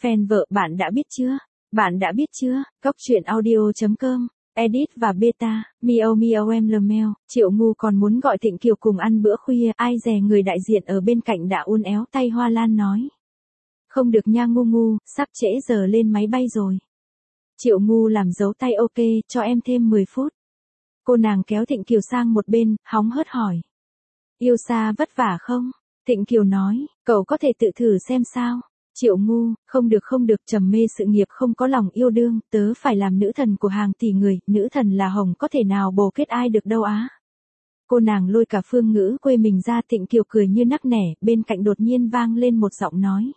Fan vợ bạn đã biết chưa? Bạn đã biết chưa? Cóc truyện audio.com, edit và beta, miau miau em lmeo, Triệu Ngu còn muốn gọi Thịnh Kiều cùng ăn bữa khuya, ai dè người đại diện ở bên cạnh đã uốn éo tay Hoa Lan nói. Không được nha Ngu Ngu, sắp trễ giờ lên máy bay rồi. Triệu Ngu làm dấu tay ok, cho em thêm 10 phút. Cô nàng kéo Thịnh Kiều sang một bên, hóng hớt hỏi. Yêu xa vất vả không? Thịnh Kiều nói, cậu có thể tự thử xem sao. Triệu Ngu, không được, trầm mê sự nghiệp không có lòng yêu đương, tớ phải làm nữ thần của hàng tỷ người, nữ thần là hồng có thể nào bồ kết ai được đâu á. Cô nàng lôi cả phương ngữ quê mình ra. Thịnh Kiều cười như nắc nẻ, bên cạnh đột nhiên vang lên một giọng nói.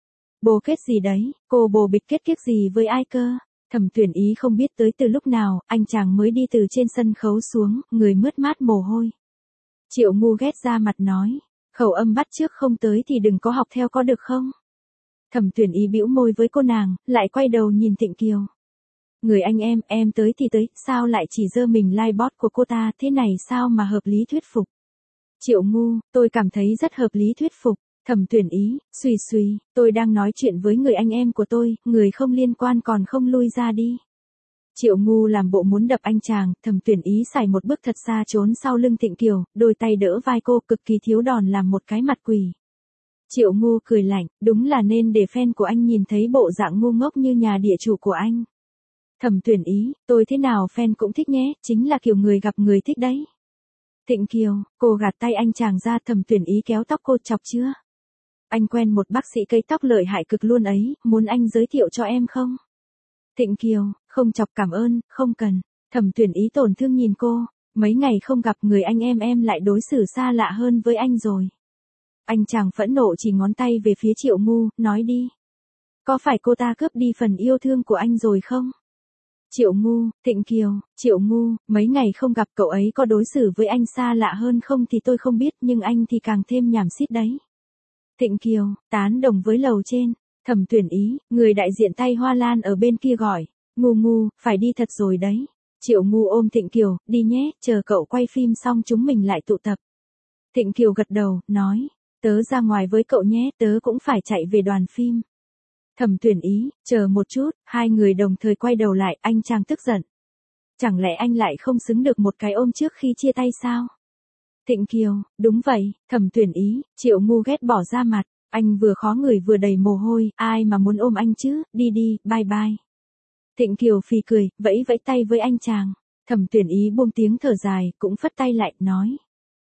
Bồ kết gì đấy, cô bồ bịch kết kiếp gì với ai cơ? Thẩm Tuyển Ý không biết tới từ lúc nào, anh chàng mới đi từ trên sân khấu xuống, người mướt mát mồ hôi. Triệu Ngu ghét ra mặt nói, khẩu âm bắt chước không tới thì đừng có học theo có được không? Thẩm Tuyển Ý bĩu môi với cô nàng, lại quay đầu nhìn Thịnh Kiều. Người anh em tới thì tới, sao lại chỉ giơ mình like bot của cô ta, thế này sao mà hợp lý thuyết phục? Triệu Ngu, tôi cảm thấy rất hợp lý thuyết phục. Thẩm Tuyển Ý, suy, tôi đang nói chuyện với người anh em của tôi, người không liên quan còn không lui ra đi. Triệu Ngu làm bộ muốn đập anh chàng, Thẩm Tuyển Ý xài một bước thật xa trốn sau lưng Thịnh Kiều, đôi tay đỡ vai cô cực kỳ thiếu đòn làm một cái mặt quỷ. Triệu Ngu cười lạnh, đúng là nên để fan của anh nhìn thấy bộ dạng ngu ngốc như nhà địa chủ của anh. Thẩm Tuyển Ý, tôi thế nào fan cũng thích nhé, chính là kiểu người gặp người thích đấy. Thịnh Kiều, cô gạt tay anh chàng ra. Thẩm Tuyển Ý kéo tóc cô, chọc chưa? Anh quen một bác sĩ cây tóc lợi hại cực luôn ấy, muốn anh giới thiệu cho em không? Thịnh Kiều, không chọc cảm ơn, không cần. Thẩm Tuyển Ý tổn thương nhìn cô, mấy ngày không gặp người anh em lại đối xử xa lạ hơn với anh rồi. Anh chàng phẫn nộ chỉ ngón tay về phía Triệu Ngu, nói đi. Có phải cô ta cướp đi phần yêu thương của anh rồi không? Triệu Ngu, Thịnh Kiều, Triệu Ngu, mấy ngày không gặp cậu ấy có đối xử với anh xa lạ hơn không thì tôi không biết, nhưng anh thì càng thêm nhảm xít đấy. Thịnh Kiều, tán đồng với lầu trên. Thẩm Tuyển Ý, người đại diện tay Hoa Lan ở bên kia gọi. Ngu, phải đi thật rồi đấy. Triệu Ngu ôm Thịnh Kiều, đi nhé, chờ cậu quay phim xong chúng mình lại tụ tập. Thịnh Kiều gật đầu, nói, tớ ra ngoài với cậu nhé, tớ cũng phải chạy về đoàn phim. Thẩm Tuyển Ý, chờ một chút, hai người đồng thời quay đầu lại, anh chàng tức giận. Chẳng lẽ anh lại không xứng được một cái ôm trước khi chia tay sao? Thịnh Kiều, đúng vậy. Thẩm Tuyển Ý, Triệu Ngu ghét bỏ ra mặt, anh vừa khó người vừa đầy mồ hôi, ai mà muốn ôm anh chứ, đi, bye bye. Thịnh Kiều phì cười, vẫy tay với anh chàng. Thẩm Tuyển Ý buông tiếng thở dài, cũng phất tay lại, nói.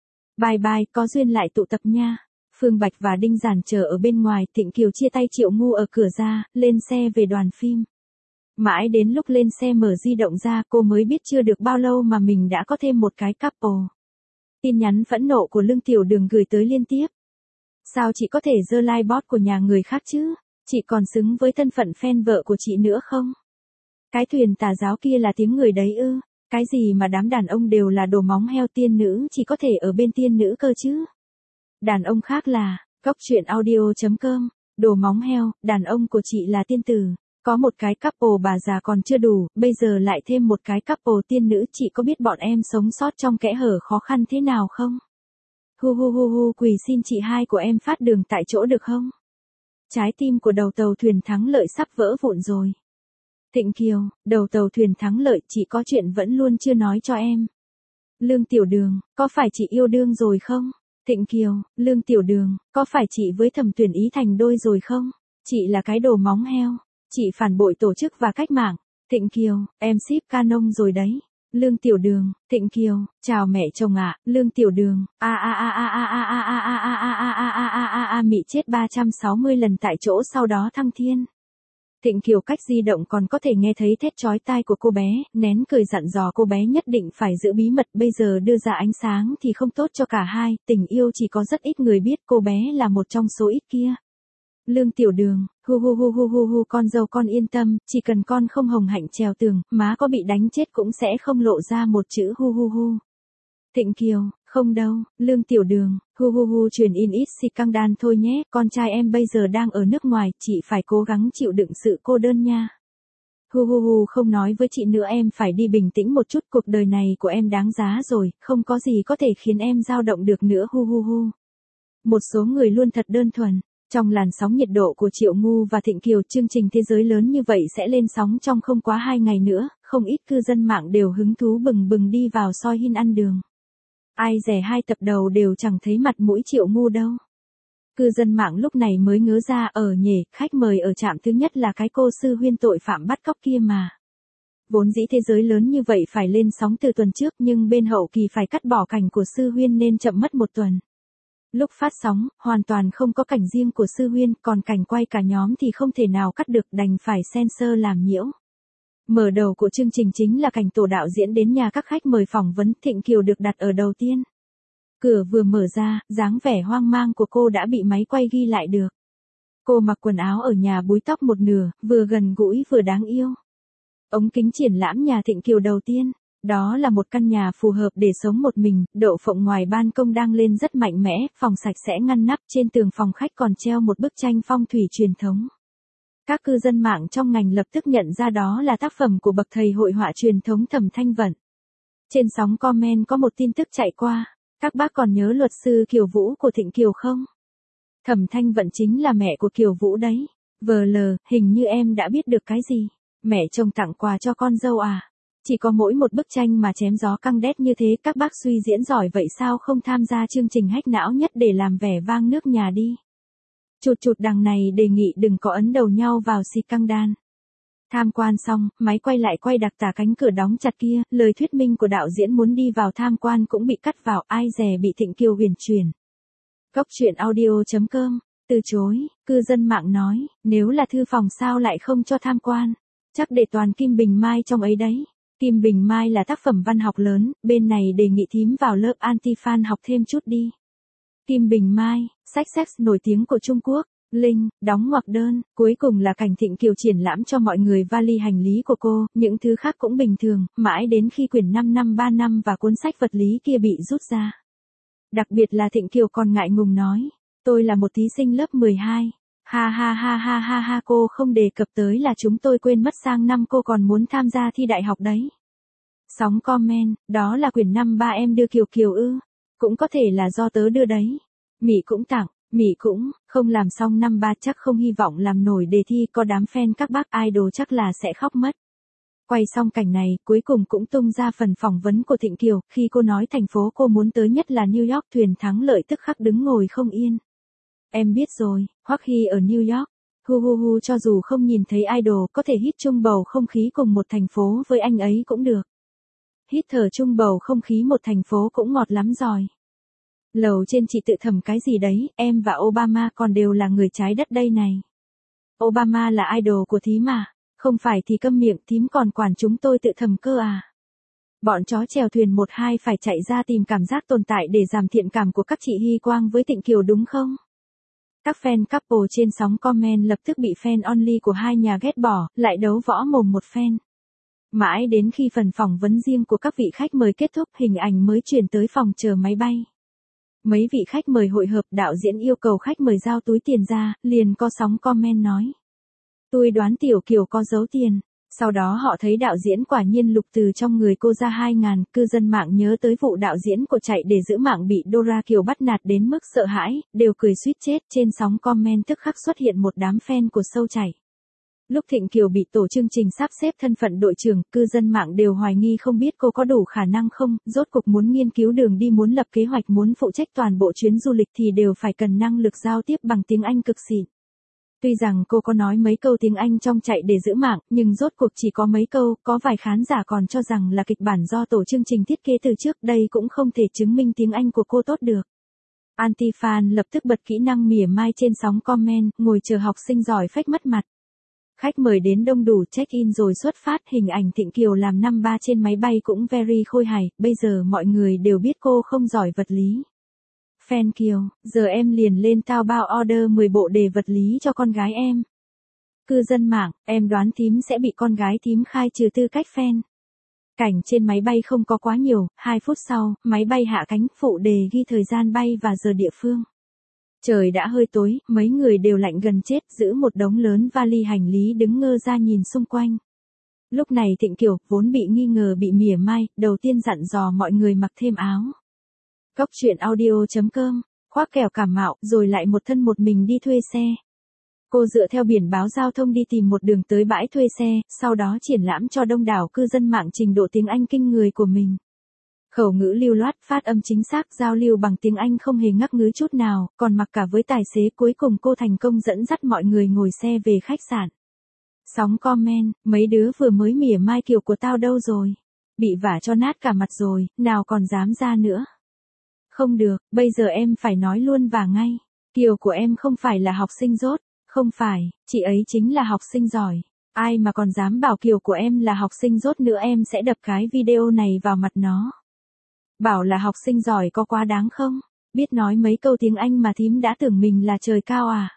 Bye, có duyên lại tụ tập nha. Phương Bạch và Đinh Giản chờ ở bên ngoài. Thịnh Kiều chia tay Triệu Ngu ở cửa ra, lên xe về đoàn phim. Mãi đến lúc lên xe mở di động ra, cô mới biết chưa được bao lâu mà mình đã có thêm một cái couple. Tin nhắn phẫn nộ của Lương Tiểu Đường gửi tới liên tiếp. Sao chị có thể giơ like bot của nhà người khác chứ? Chị còn xứng với thân phận fan vợ của chị nữa không? Cái thuyền tà giáo kia là tiếng người đấy ư? Cái gì mà đám đàn ông đều là đồ móng heo, tiên nữ chỉ có thể ở bên tiên nữ cơ chứ? Đàn ông khác là, cóc truyện audio.com, đồ móng heo, đàn ông của chị là tiên tử. Có một cái couple bà già còn chưa đủ, bây giờ lại thêm một cái couple tiên nữ, chị có biết bọn em sống sót trong kẽ hở khó khăn thế nào không? Hu, quỳ xin chị hai của em phát đường tại chỗ được không? Trái tim của đầu tàu thuyền thắng lợi sắp vỡ vụn rồi. Thịnh Kiều, đầu tàu thuyền thắng lợi, chị có chuyện vẫn luôn chưa nói cho em. Lương Tiểu Đường, có phải chị yêu đương rồi không? Thịnh Kiều, Lương Tiểu Đường, có phải chị với Thẩm Tuyển Ý thành đôi rồi không? Chị là cái đồ móng heo. Chị phản bội tổ chức và cách mạng. Thịnh Kiều, em ship canon rồi đấy. Lương Tiểu Đường, Thịnh Kiều, chào mẹ chồng ạ. Lương Tiểu Đường, mị chết 360 lần tại chỗ sau đó thăng thiên. Thịnh Kiều cách di động còn có thể nghe thấy thét chói tai của cô bé, nén cười dặn dò cô bé nhất định phải giữ bí mật, bây giờ đưa ra ánh sáng thì không tốt cho cả hai, tình yêu chỉ có rất ít người biết, cô bé là một trong số ít kia. Lương Tiểu Đường, hu, con dâu con yên tâm, chỉ cần con không hồng hạnh trèo tường, má có bị đánh chết cũng sẽ không lộ ra một chữ hu. Thịnh Kiều, không đâu. Lương Tiểu Đường, hu, truyền in ít xì căng đan thôi nhé, con trai em bây giờ đang ở nước ngoài, chị phải cố gắng chịu đựng sự cô đơn nha. Hu, không nói với chị nữa, em phải đi bình tĩnh một chút, cuộc đời này của em đáng giá rồi, không có gì có thể khiến em dao động được nữa hu. Một số người luôn thật đơn thuần. Trong làn sóng nhiệt độ của Triệu Ngu và Thịnh Kiều, chương trình thế giới lớn như vậy sẽ lên sóng trong không quá 2 ngày nữa, không ít cư dân mạng đều hứng thú bừng bừng đi vào soi hin ăn đường. Ai dè 2 tập đầu đều chẳng thấy mặt mũi Triệu Ngu đâu. Cư dân mạng lúc này mới ngớ ra nhỉ, khách mời ở trạm thứ nhất là cái cô Sư Huyên tội phạm bắt cóc kia mà. Vốn dĩ thế giới lớn như vậy phải lên sóng từ tuần trước nhưng bên hậu kỳ phải cắt bỏ cảnh của Sư Huyên nên chậm mất 1 tuần. Lúc phát sóng, hoàn toàn không có cảnh riêng của Sư Huyên, còn cảnh quay cả nhóm thì không thể nào cắt được, đành phải censor làm nhiễu. Mở đầu của chương trình chính là cảnh tổ đạo diễn đến nhà các khách mời phỏng vấn, Thịnh Kiều được đặt ở đầu tiên. Cửa vừa mở ra, dáng vẻ hoang mang của cô đã bị máy quay ghi lại được. Cô mặc quần áo ở nhà búi tóc một nửa, vừa gần gũi vừa đáng yêu. Ống kính triển lãm nhà Thịnh Kiều đầu tiên. Đó là một căn nhà phù hợp để sống một mình, đậu phộng ngoài ban công đang lên rất mạnh mẽ, phòng sạch sẽ ngăn nắp, trên tường phòng khách còn treo một bức tranh phong thủy truyền thống. Các cư dân mạng trong ngành lập tức nhận ra đó là tác phẩm của bậc thầy hội họa truyền thống Thẩm Thanh Vận. Trên sóng comment có một tin tức chạy qua, các bác còn nhớ luật sư Kiều Vũ của Thịnh Kiều không? Thẩm Thanh Vận chính là mẹ của Kiều Vũ đấy. VL, hình như em đã biết được cái gì? Mẹ chồng tặng quà cho con dâu à? Chỉ có mỗi một bức tranh mà chém gió căng đét như thế, các bác suy diễn giỏi vậy sao không tham gia chương trình hack não nhất để làm vẻ vang nước nhà đi. Chụt đằng này đề nghị đừng có ấn đầu nhau vào xì căng đan. Tham quan xong, máy quay lại quay đặc tả cánh cửa đóng chặt kia, lời thuyết minh của đạo diễn muốn đi vào tham quan cũng bị cắt vào, ai dè bị Thịnh Kiều huyền truyền. Góc truyện audio.com, từ chối, cư dân mạng nói, nếu là thư phòng sao lại không cho tham quan, chắc để toàn Kim Bình Mai trong ấy đấy. Kim Bình Mai là tác phẩm văn học lớn, bên này đề nghị thím vào lớp anti-fan học thêm chút đi. Kim Bình Mai, sách sex nổi tiếng của Trung Quốc, Linh, đóng ngoặc đơn, cuối cùng là cảnh Thịnh Kiều triển lãm cho mọi người vali hành lý của cô, những thứ khác cũng bình thường, mãi đến khi quyển 5 năm 3 năm và cuốn sách vật lý kia bị rút ra. Đặc biệt là Thịnh Kiều còn ngại ngùng nói, tôi là một thí sinh lớp 12. Ha ha ha ha ha ha, cô không đề cập tới là chúng tôi quên mất sang năm cô còn muốn tham gia thi đại học đấy. Sóng comment, đó là quyển 5 ba em đưa Kiều Kiều ư? Cũng có thể là do tớ đưa đấy. Mỹ cũng tặng, Mỹ cũng, không làm xong 5 ba chắc không hy vọng làm nổi đề thi, có đám fan các bác idol chắc là sẽ khóc mất. Quay xong cảnh này, cuối cùng cũng tung ra phần phỏng vấn của Thịnh Kiều, khi cô nói thành phố cô muốn tới nhất là New York, thuyền thắng lợi tức khắc đứng ngồi không yên. Em biết rồi, Hoắc Hy ở New York. Hu cho dù không nhìn thấy idol có thể hít chung bầu không khí cùng một thành phố với anh ấy cũng được. Hít thở chung bầu không khí một thành phố cũng ngọt lắm rồi. Lầu trên chị tự thầm cái gì đấy, em và Obama còn đều là người trái đất đây này. Obama là idol của thím à? Không phải thì câm miệng, thím còn quản chúng tôi tự thầm cơ à? Bọn chó chèo thuyền 1-2 phải chạy ra tìm cảm giác tồn tại để giảm thiện cảm của các chị Hy Quang với Thịnh Kiều đúng không? Các fan couple trên sóng comment lập tức bị fan only của hai nhà ghét bỏ, lại đấu võ mồm một fan. Mãi đến khi phần phỏng vấn riêng của các vị khách mời kết thúc, hình ảnh mới chuyển tới phòng chờ máy bay. Mấy vị khách mời hội hợp, đạo diễn yêu cầu khách mời giao túi tiền ra, liền có sóng comment nói. Tôi đoán Tiểu Kiều có giấu tiền. Sau đó họ thấy đạo diễn quả nhiên lục từ trong người cô ra 2.000, cư dân mạng nhớ tới vụ đạo diễn của Chạy để giữ mạng bị Dora Kiều bắt nạt đến mức sợ hãi, đều cười suýt chết, trên sóng comment tức khắc xuất hiện một đám fan của show Chạy. Lúc Thịnh Kiều bị tổ chương trình sắp xếp thân phận đội trưởng, cư dân mạng đều hoài nghi không biết cô có đủ khả năng không, rốt cục muốn nghiên cứu đường đi, muốn lập kế hoạch, muốn phụ trách toàn bộ chuyến du lịch thì đều phải cần năng lực giao tiếp bằng tiếng Anh cực xịn. Tuy rằng cô có nói mấy câu tiếng Anh trong Chạy để giữ mạng, nhưng rốt cuộc chỉ có mấy câu, có vài khán giả còn cho rằng là kịch bản do tổ chương trình thiết kế từ trước, đây cũng không thể chứng minh tiếng Anh của cô tốt được. Anti-fan lập tức bật kỹ năng mỉa mai trên sóng comment, ngồi chờ học sinh giỏi phách mất mặt. Khách mời đến đông đủ, check-in rồi xuất phát, hình ảnh Thịnh Kiều làm 5 ba trên máy bay cũng very khôi hài, bây giờ mọi người đều biết cô không giỏi vật lý. Fan Kiều, giờ em liền lên Taobao order 10 bộ đề vật lý cho con gái em. Cư dân mạng, em đoán thím sẽ bị con gái thím khai trừ tư cách fan. Cảnh trên máy bay không có quá nhiều, 2 phút sau, máy bay hạ cánh, phụ đề ghi thời gian bay và giờ địa phương. Trời đã hơi tối, mấy người đều lạnh gần chết, giữ một đống lớn vali hành lý đứng ngơ ra nhìn xung quanh. Lúc này Thịnh Kiều, vốn bị nghi ngờ bị mỉa mai, đầu tiên dặn dò mọi người mặc thêm áo. Góc truyện audio.com khoác kẻo cảm mạo, rồi lại một thân một mình đi thuê xe. Cô dựa theo biển báo giao thông đi tìm một đường tới bãi thuê xe, sau đó triển lãm cho đông đảo cư dân mạng trình độ tiếng Anh kinh người của mình. Khẩu ngữ lưu loát, phát âm chính xác, giao lưu bằng tiếng Anh không hề ngắc ngứ chút nào, còn mặc cả với tài xế. Cuối cùng cô thành công dẫn dắt mọi người ngồi xe về khách sạn. Sóng comment, mấy đứa vừa mới mỉa mai kiểu của tao đâu rồi? Bị vả cho nát cả mặt rồi, nào còn dám ra nữa. Không được, bây giờ em phải nói luôn và ngay. Kiều của em không phải là học sinh dốt, không phải, chị ấy chính là học sinh giỏi. Ai mà còn dám bảo Kiều của em là học sinh dốt nữa em sẽ đập cái video này vào mặt nó. Bảo là học sinh giỏi có quá đáng không? Biết nói mấy câu tiếng Anh mà thím đã tưởng mình là trời cao à?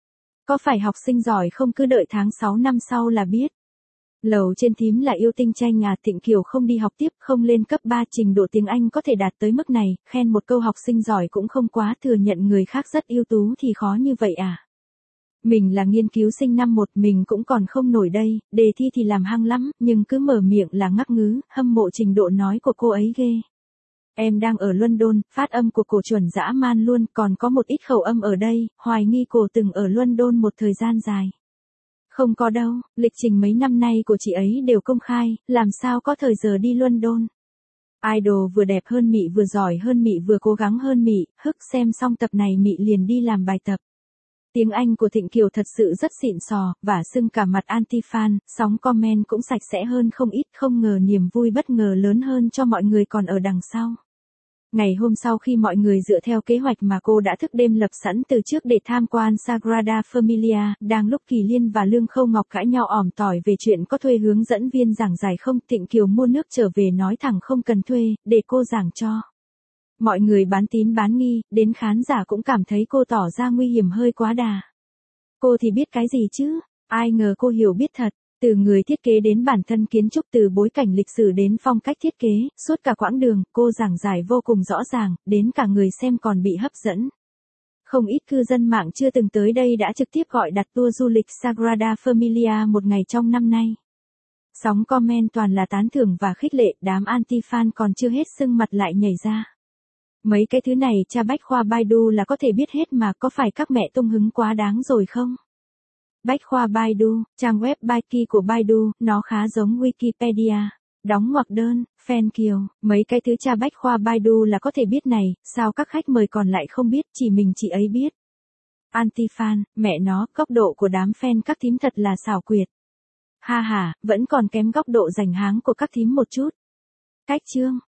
Có phải học sinh giỏi không, cứ đợi tháng 6 năm sau là biết. Lầu trên thím là yêu tinh tranh à? Thịnh Kiều không đi học tiếp, không lên cấp 3, trình độ tiếng Anh có thể đạt tới mức này, khen một câu học sinh giỏi cũng không quá, thừa nhận người khác rất ưu tú thì khó như vậy à? Mình là nghiên cứu sinh năm 1, mình cũng còn không nổi đây, đề thi thì làm hăng lắm, nhưng cứ mở miệng là ngắc ngứ, hâm mộ trình độ nói của cô ấy ghê. Em đang ở London, phát âm của cổ chuẩn dã man luôn, còn có một ít khẩu âm ở đây, hoài nghi cổ từng ở London một thời gian dài. Không có đâu, lịch trình mấy năm nay của chị ấy đều công khai, làm sao có thời giờ đi London. Idol vừa đẹp hơn Mị, vừa giỏi hơn Mị, vừa cố gắng hơn Mị, hức xem xong tập này Mị liền đi làm bài tập. Tiếng Anh của Thịnh Kiều thật sự rất xịn sò, và sưng cả mặt anti-fan, sóng comment cũng sạch sẽ hơn không ít, không ngờ niềm vui bất ngờ lớn hơn cho mọi người còn ở đằng sau. Ngày hôm sau khi mọi người dựa theo kế hoạch mà cô đã thức đêm lập sẵn từ trước để tham quan Sagrada Familia, đang lúc Kỳ Liên và Lương Khâu Ngọc cãi nhau ỏm tỏi về chuyện có thuê hướng dẫn viên giảng giải không, Thịnh Kiều mua nước trở về nói thẳng không cần thuê, để cô giảng cho. Mọi người bán tín bán nghi, đến khán giả cũng cảm thấy cô tỏ ra nguy hiểm hơi quá đà. Cô thì biết cái gì chứ, ai ngờ cô hiểu biết thật. Từ người thiết kế đến bản thân kiến trúc, từ bối cảnh lịch sử đến phong cách thiết kế, suốt cả quãng đường, cô giảng giải vô cùng rõ ràng, đến cả người xem còn bị hấp dẫn. Không ít cư dân mạng chưa từng tới đây đã trực tiếp gọi đặt tour du lịch Sagrada Familia một ngày trong năm nay. Sóng comment toàn là tán thưởng và khích lệ, đám anti-fan còn chưa hết sưng mặt lại nhảy ra. Mấy cái thứ này tra bách khoa Baidu là có thể biết hết mà, có phải các mẹ tung hứng quá đáng rồi không? Bách khoa Baidu, trang web Baiki của Baidu, nó khá giống Wikipedia. Đóng ngoặc đơn, fan Kiều, mấy cái thứ tra bách khoa Baidu là có thể biết này, sao các khách mời còn lại không biết, chỉ mình chị ấy biết. Anti-fan, mẹ nó, góc độ của đám fan các thím thật là xảo quyệt. Ha ha, vẫn còn kém góc độ rành háng của các thím một chút. Cách chương.